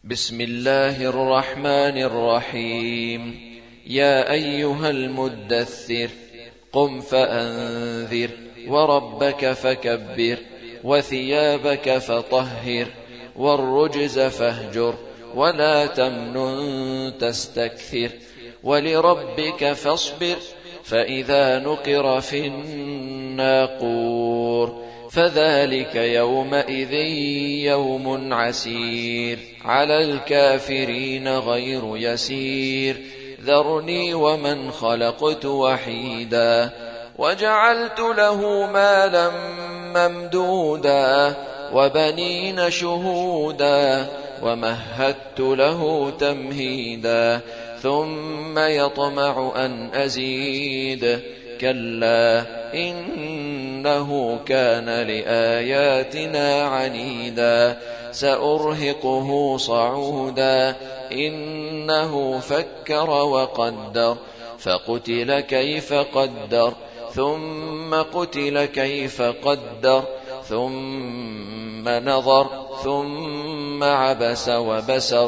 بسم الله الرحمن الرحيم. يا أيها المدثر قم فأنذر وربك فكبر وثيابك فطهر والرجز فاهجر ولا تمنن تستكثر ولربك فاصبر فإذا نقر في الناقور فذلك يومئذ يوم عسير على الكافرين غير يسير ذرني ومن خلقت وحيدا وجعلت له مالا ممدودا وبنين شهودا ومهدت له تمهيدا ثم يطمع أن أزيد كلا إنه كان لآياتنا عنيدا سأرهقه صعودا إنه فكر وقدر فقتل كيف قدر ثم قتل كيف قدر ثم نظر ثم عبس وبسر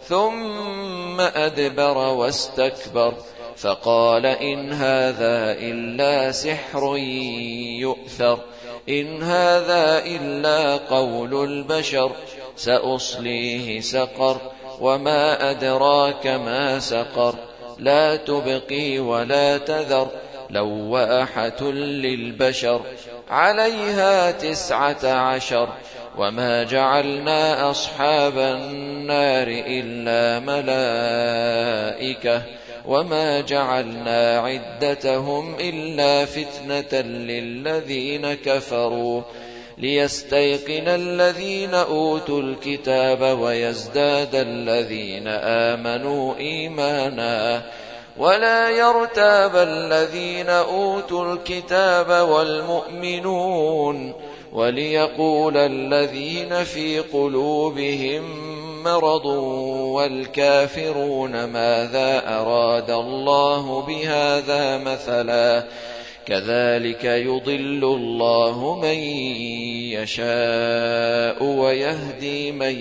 ثم أدبر واستكبر فقال إن هذا إلا سحر يؤثر إن هذا إلا قول البشر سأصليه سقر وما أدراك ما سقر لا تبقي ولا تذر لواحة للبشر عليها 19 وما جعلنا أصحاب النار إلا ملائكة وما جعلنا عدتهم إلا فتنة للذين كفروا ليستيقن الذين أوتوا الكتاب ويزداد الذين آمنوا إيمانا ولا يرتاب الذين أوتوا الكتاب والمؤمنون وليقول الذين في قلوبهم مرض والكافرون ماذا أراد الله بهذا مثلا كذلك يضل الله من يشاء ويهدي من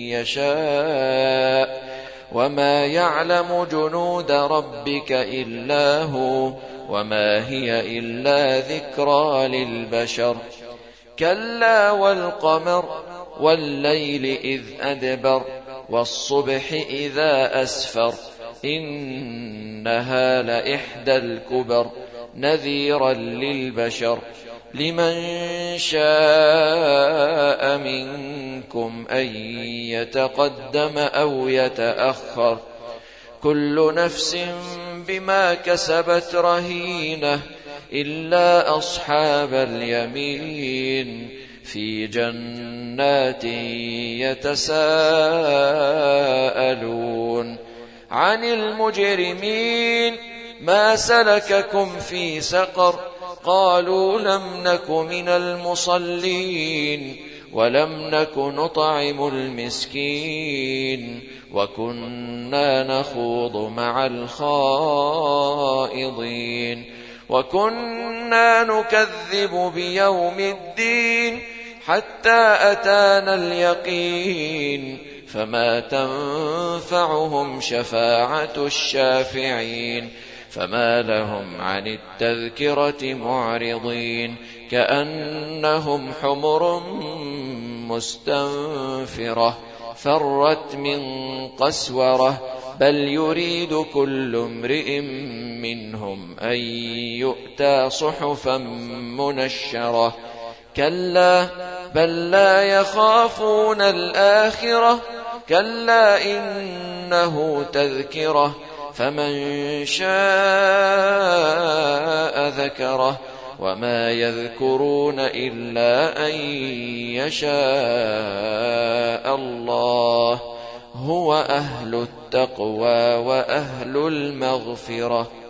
يشاء وما يعلم جنود ربك إلا هو وما هي إلا ذكرى للبشر كلا والقمر والليل إذ أدبر والصبح إذا أسفر إنها لإحدى الكبر نذيرا للبشر لمن شاء منكم أن يتقدم أو يتأخر كل نفس بما كسبت رهينة إلا أصحاب اليمين في جنات يتساءلون عن المجرمين ما سلككم في سقر قالوا لم نك من المصلين ولم نك نطعم المسكين وكنا نخوض مع الخائضين وكنا نكذب بيوم الدين حتى أتانا اليقين فما تنفعهم شفاعة الشافعين فما لهم عن التذكرة معرضين كأنهم حمر مستنفرة فرت من قسورة بل يريد كل امرئ منهم أن يؤتى صحفا منشرة كلا بل لا يخافون الآخرة كلا إنه تذكرة فمن شاء ذكره وما يذكرون إلا أن يشاء الله هو أهل التقوى وأهل المغفرة